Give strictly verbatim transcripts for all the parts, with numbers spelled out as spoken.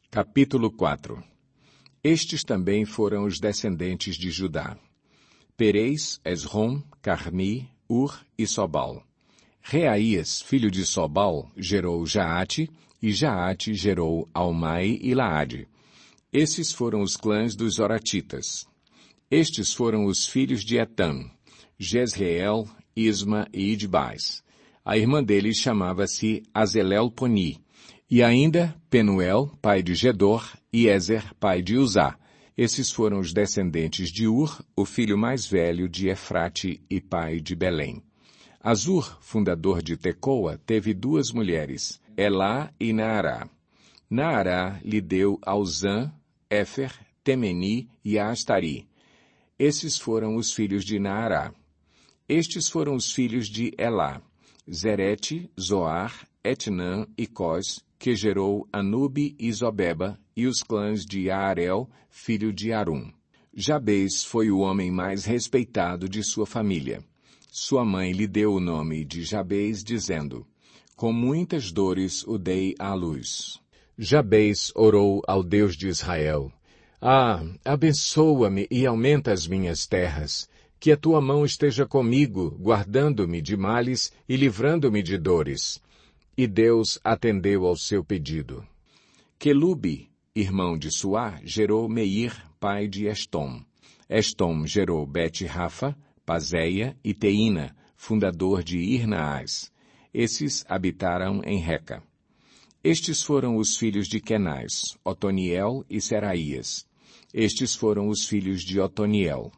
Capítulo quatro. Estes também foram os descendentes de Judá: Perez, Esrom, Carmi, Ur e Sobal. Reaías, filho de Sobal, gerou Jaate, e Jaate gerou Almai e Laade. Esses foram os clãs dos Zoratitas. Estes foram os filhos de Etam: Jezreel, Isma e Idbais. A irmã deles chamava-se Azelelponi, e ainda Penuel, pai de Gedor, e Ezer, pai de Uzá. Esses foram os descendentes de Ur, o filho mais velho de Efrate e pai de Belém. Azur, fundador de Tecoa, teve duas mulheres, Elá e Naará. Naará lhe deu Auzã, Éfer, Temeni e Astari. Esses foram os filhos de Naará. Estes foram os filhos de Elá: Zerete, Zoar, Etnã e Cós, que gerou Anube e Zobeba, e os clãs de Aarel, filho de Arum. Jabez foi o homem mais respeitado de sua família. Sua mãe lhe deu o nome de Jabez, dizendo: com muitas dores o dei à luz. Jabez orou ao Deus de Israel: Ah, abençoa-me e aumenta as minhas terras, que a tua mão esteja comigo, guardando-me de males e livrando-me de dores. E Deus atendeu ao seu pedido. Quelube, irmão de Suá, gerou Meir, pai de Estom. Estom gerou Bet-Rafa, Pazéia e Teína, fundador de Irnaás. Esses habitaram em Reca. Estes foram os filhos de Kenaz, Otoniel e Seraías. Estes foram os filhos de Otoniel: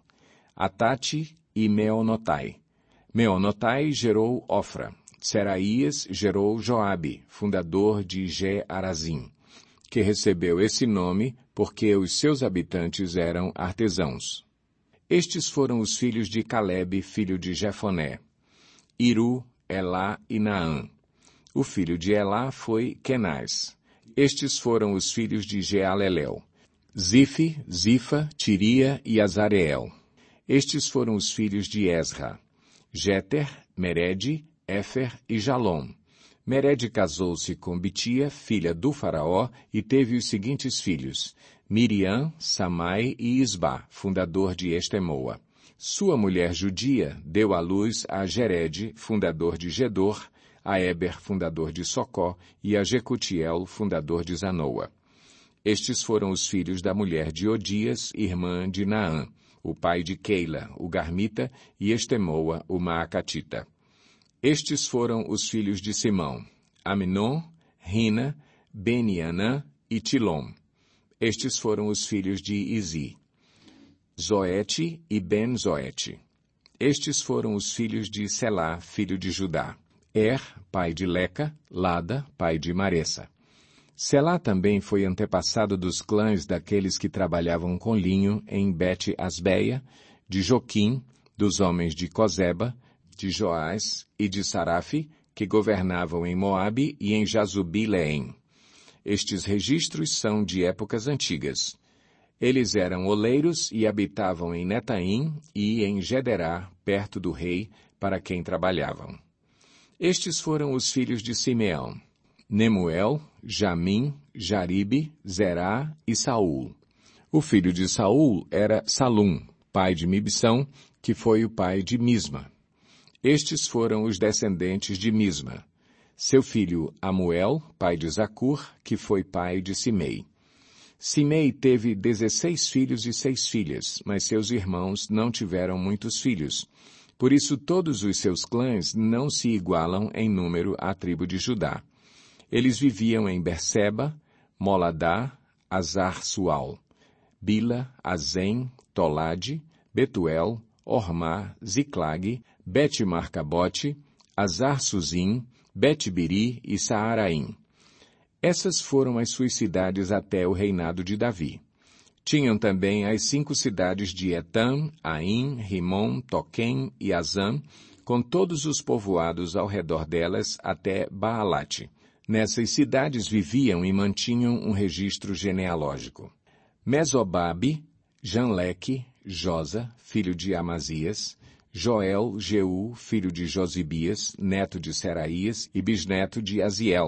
Atate e Meonotai. Meonotai gerou Ofra. Seraías gerou Joabe, fundador de Ge-Arazim, que recebeu esse nome porque os seus habitantes eram artesãos. Estes foram os filhos de Calebe, filho de Jefoné: Iru, Elá e Naã. O filho de Elá foi Kenaz. Estes foram os filhos de Jealelel: Zife, Zifa, Tiria e Azareel. Estes foram os filhos de Ezra: Jeter, Mered, Éfer e Jalom. Mered casou-se com Bitia, filha do faraó, e teve os seguintes filhos: Miriam, Samai e Isba, fundador de Estemoa. Sua mulher judia deu à luz a Jered, fundador de Gedor, a Eber, fundador de Socó, e a Jecutiel, fundador de Zanoa. Estes foram os filhos da mulher de Odias, irmã de Naã, o pai de Keila, o Garmita, e Estemoa, o Maacatita. Estes foram os filhos de Simão: Aminon, Rina, Benianã e Tilom. Estes foram os filhos de Izi: Zoete e Ben-Zoete. Estes foram os filhos de Selá, filho de Judá: Er, pai de Leca, Lada, pai de Maressa. Selá também foi antepassado dos clãs daqueles que trabalhavam com linho em Bet-Asbeia, de Joquim, dos homens de Cozeba, de Joás e de Sarafe, que governavam em Moabe e em Jazubi-Leém. Estes registros são de épocas antigas. Eles eram oleiros e habitavam em Netaim e em Gederá, perto do rei, para quem trabalhavam. Estes foram os filhos de Simeão: Nemuel, Jamim, Jaribe, Zerá e Saul. O filho de Saul era Salum, pai de Mibsão, que foi o pai de Misma. Estes foram os descendentes de Misma: seu filho Amuel, pai de Zacur, que foi pai de Simei. Simei teve dezesseis filhos e seis filhas, mas seus irmãos não tiveram muitos filhos. Por isso todos os seus clãs não se igualam em número à tribo de Judá. Eles viviam em Berseba, Moladá, Azar-Sual, Bila, Azem, Tolade, Betuel, Ormá, Ziclag, Bet-Marcabote, Azar-Suzim, Bet-Biri e Saaraim. Essas foram as suas cidades até o reinado de Davi. Tinham também as cinco cidades de Etam, Aim, Rimom, Toquém e Azam, com todos os povoados ao redor delas até Baalate. Nessas cidades viviam e mantinham um registro genealógico. Mesobabe, Janleque, Josa, filho de Amazias, Joel, Jeú, filho de Josibias, neto de Seraías e bisneto de Aziel,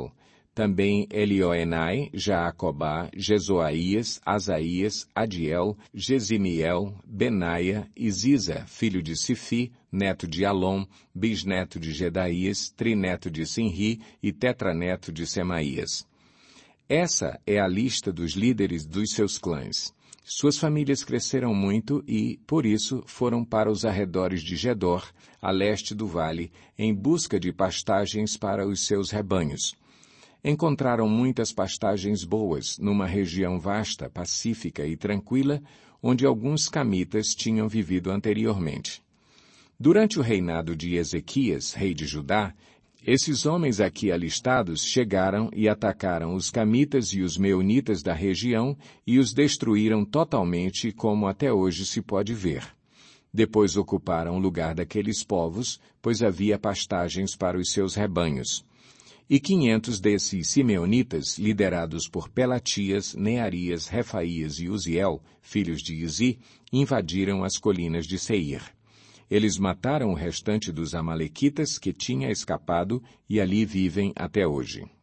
também Elioenai, Jaacobá, Jezoaías, Asaías, Adiel, Gesimiel, Benaia e Ziza, filho de Sifi, neto de Alom, bisneto de Gedaías, trineto de Sinri e tetraneto de Semaías. Essa é a lista dos líderes dos seus clãs. Suas famílias cresceram muito e, por isso, foram para os arredores de Gedor, a leste do vale, em busca de pastagens para os seus rebanhos. Encontraram muitas pastagens boas numa região vasta, pacífica e tranquila, onde alguns camitas tinham vivido anteriormente. Durante o reinado de Ezequias, rei de Judá, esses homens aqui alistados chegaram e atacaram os camitas e os meunitas da região e os destruíram totalmente, como até hoje se pode ver. Depois ocuparam o lugar daqueles povos, pois havia pastagens para os seus rebanhos. E quinhentos desses simeonitas, liderados por Pelatias, Nearias, Refaías e Uziel, filhos de Izi, invadiram as colinas de Seir. Eles mataram o restante dos amalequitas que tinha escapado e ali vivem até hoje.